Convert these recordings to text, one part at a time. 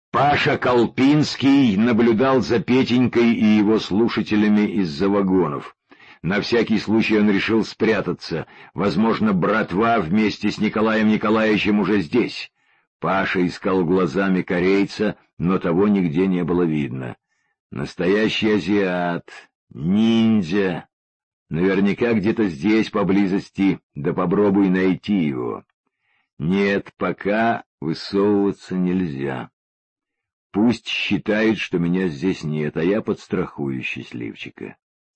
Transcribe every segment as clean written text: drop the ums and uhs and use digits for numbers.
Паша Колпинский наблюдал за Петенькой и его слушателями из-за вагонов. На всякий случай он решил спрятаться. Возможно, братва вместе с Николаем Николаевичем уже здесь. Паша искал глазами корейца, но того нигде не было видно. Настоящий азиат, ниндзя. Наверняка где-то здесь, поблизости, да попробуй найти его. Нет, пока высовываться нельзя. Пусть считает, что меня здесь нет, а я подстрахую счастливчика.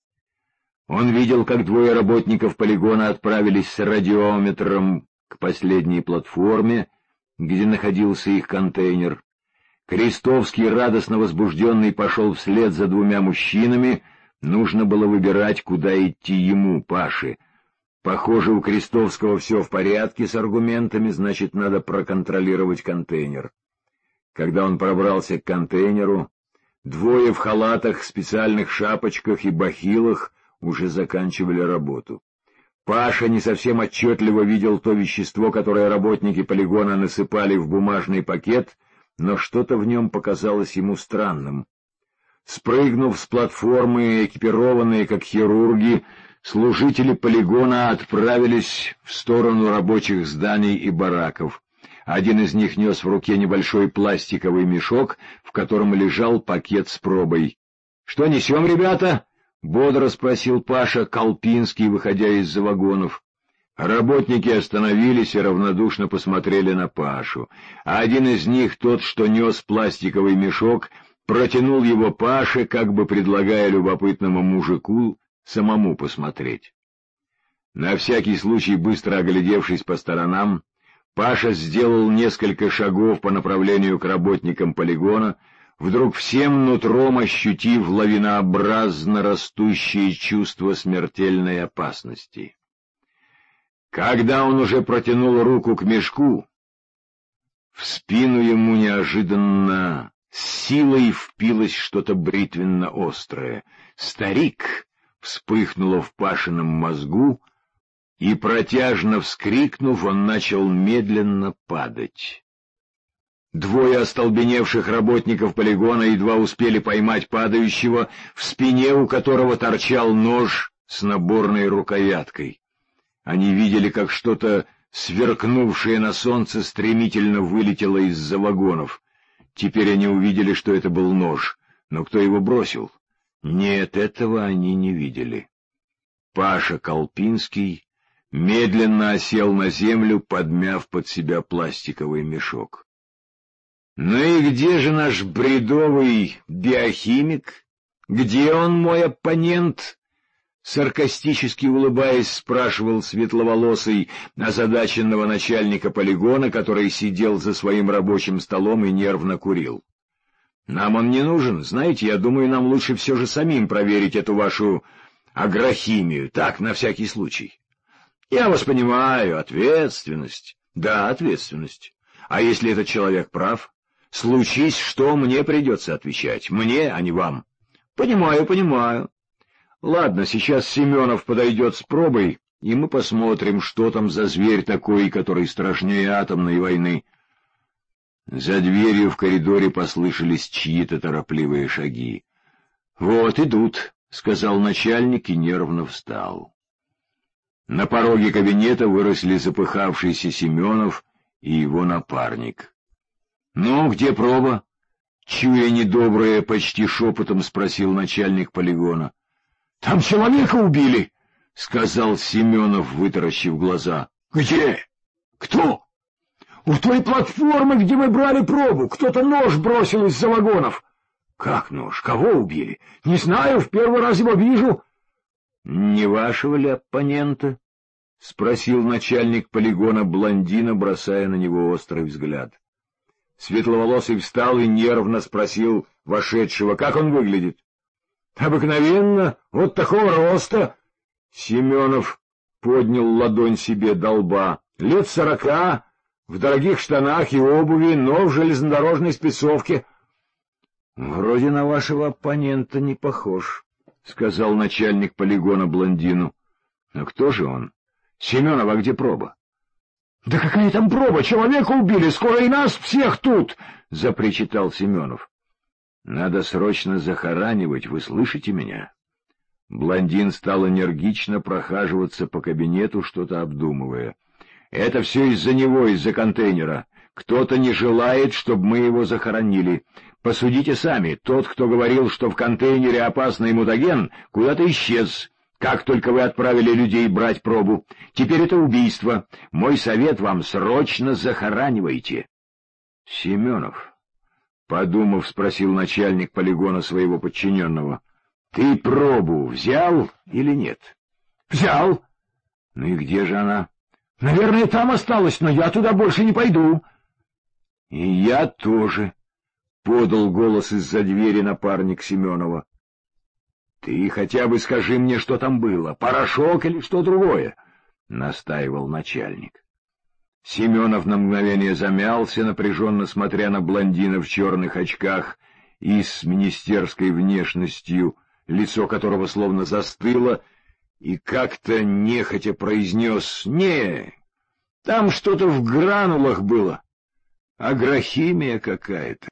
Он видел, как двое работников полигона отправились с радиометром к последней платформе, где находился их контейнер. Крестовский, радостно возбужденный, пошел вслед за двумя мужчинами. Нужно было выбирать, куда идти ему, Паше. Похоже, у Крестовского все в порядке с аргументами, значит, надо проконтролировать контейнер. Когда он пробрался к контейнеру, двое в халатах, специальных шапочках и бахилах уже заканчивали работу. Паша не совсем отчетливо видел то вещество, которое работники полигона насыпали в бумажный пакет, но что-то в нем показалось ему странным. Спрыгнув с платформы, экипированные как хирурги, служители полигона отправились в сторону рабочих зданий и бараков. Один из них нес в руке небольшой пластиковый мешок, в котором лежал пакет с пробой. — Что несем, ребята? — бодро спросил Паша Колпинский, выходя из-за вагонов. Работники остановились и равнодушно посмотрели на Пашу, а один из них, тот, что нес пластиковый мешок, протянул его Паше, как бы предлагая любопытному мужику самому посмотреть. На всякий случай, быстро оглядевшись по сторонам, Паша сделал несколько шагов по направлению к работникам полигона, вдруг всем нутром ощутив лавинообразно растущее чувство смертельной опасности. Когда он уже протянул руку к мешку, в спину ему неожиданно с силой впилось что-то бритвенно-острое. «Старик!» вспыхнуло в Пашином мозгу, и, протяжно вскрикнув, он начал медленно падать. Двое остолбеневших работников полигона едва успели поймать падающего, в спине у которого торчал нож с наборной рукояткой. Они видели, как что-то, сверкнувшее на солнце, стремительно вылетело из-за вагонов. Теперь они увидели, что это был нож, но кто его бросил? Нет, этого они не видели. Паша Колпинский медленно осел на землю, подмяв под себя пластиковый мешок. «Ну и где же наш бредовый биохимик? Где он, мой оппонент?» Саркастически улыбаясь, спрашивал светловолосый, озадаченного начальника полигона, который сидел за своим рабочим столом и нервно курил. «Нам он не нужен. Знаете, я думаю, нам лучше все же самим проверить эту вашу агрохимию. Так, на всякий случай». «Я вас понимаю, ответственность». «Да, ответственность. А если этот человек прав? Случись, что мне придется отвечать. Мне, а не вам». «Понимаю, понимаю. Ладно, сейчас Семенов подойдет с пробой, и мы посмотрим, что там за зверь такой, который страшнее атомной войны». За дверью в коридоре послышались чьи-то торопливые шаги. «Вот идут», — сказал начальник и нервно встал. На пороге кабинета выросли запыхавшийся Семенов и его напарник. «Ну, где проба?» — чуя недоброе, почти шепотом спросил начальник полигона. «Там человека убили», — сказал Семенов, вытаращив глаза. «Где? Кто?» «У той платформы, где мы брали пробу, кто-то нож бросил из-за вагонов». «Как нож? Кого убили?» «Не знаю, в первый раз его вижу». «Не вашего ли оппонента?» — спросил начальник полигона блондина, бросая на него острый взгляд. Светловолосый встал и нервно спросил вошедшего, как он выглядит. «Обыкновенно, вот такого роста». Семенов поднял ладонь себе до лба. «Лет 40, в дорогих штанах и обуви, но в железнодорожной спецовке». «Вроде на вашего оппонента не похож», — сказал начальник полигона блондину. «А кто же он? Семенов, а где проба?» — Да какая там проба? Человека убили, скоро и нас всех тут! — запричитал Семенов. — Надо срочно захоранивать, вы слышите меня? Блондин стал энергично прохаживаться по кабинету, что-то обдумывая. — Это все из-за него, из-за контейнера. Кто-то не желает, чтобы мы его захоронили. Посудите сами, тот, кто говорил, что в контейнере опасный мутаген, куда-то исчез. Как только вы отправили людей брать пробу. Теперь это убийство. Мой совет вам — срочно захоранивайте. — Семенов, подумав, спросил начальник полигона своего подчиненного, — ты пробу взял или нет? — Взял. — Ну и где же она? — Наверное, там осталась, но я туда больше не пойду. — И я тоже, — подал голос из-за двери напарник Семенова. — Ты хотя бы скажи мне, что там было, порошок или что другое, — настаивал начальник. Семенов на мгновение замялся, напряженно смотря на блондина в черных очках и с министерской внешностью, лицо которого словно застыло, и как-то нехотя произнес: «Не, там что-то в гранулах было, агрохимия какая-то».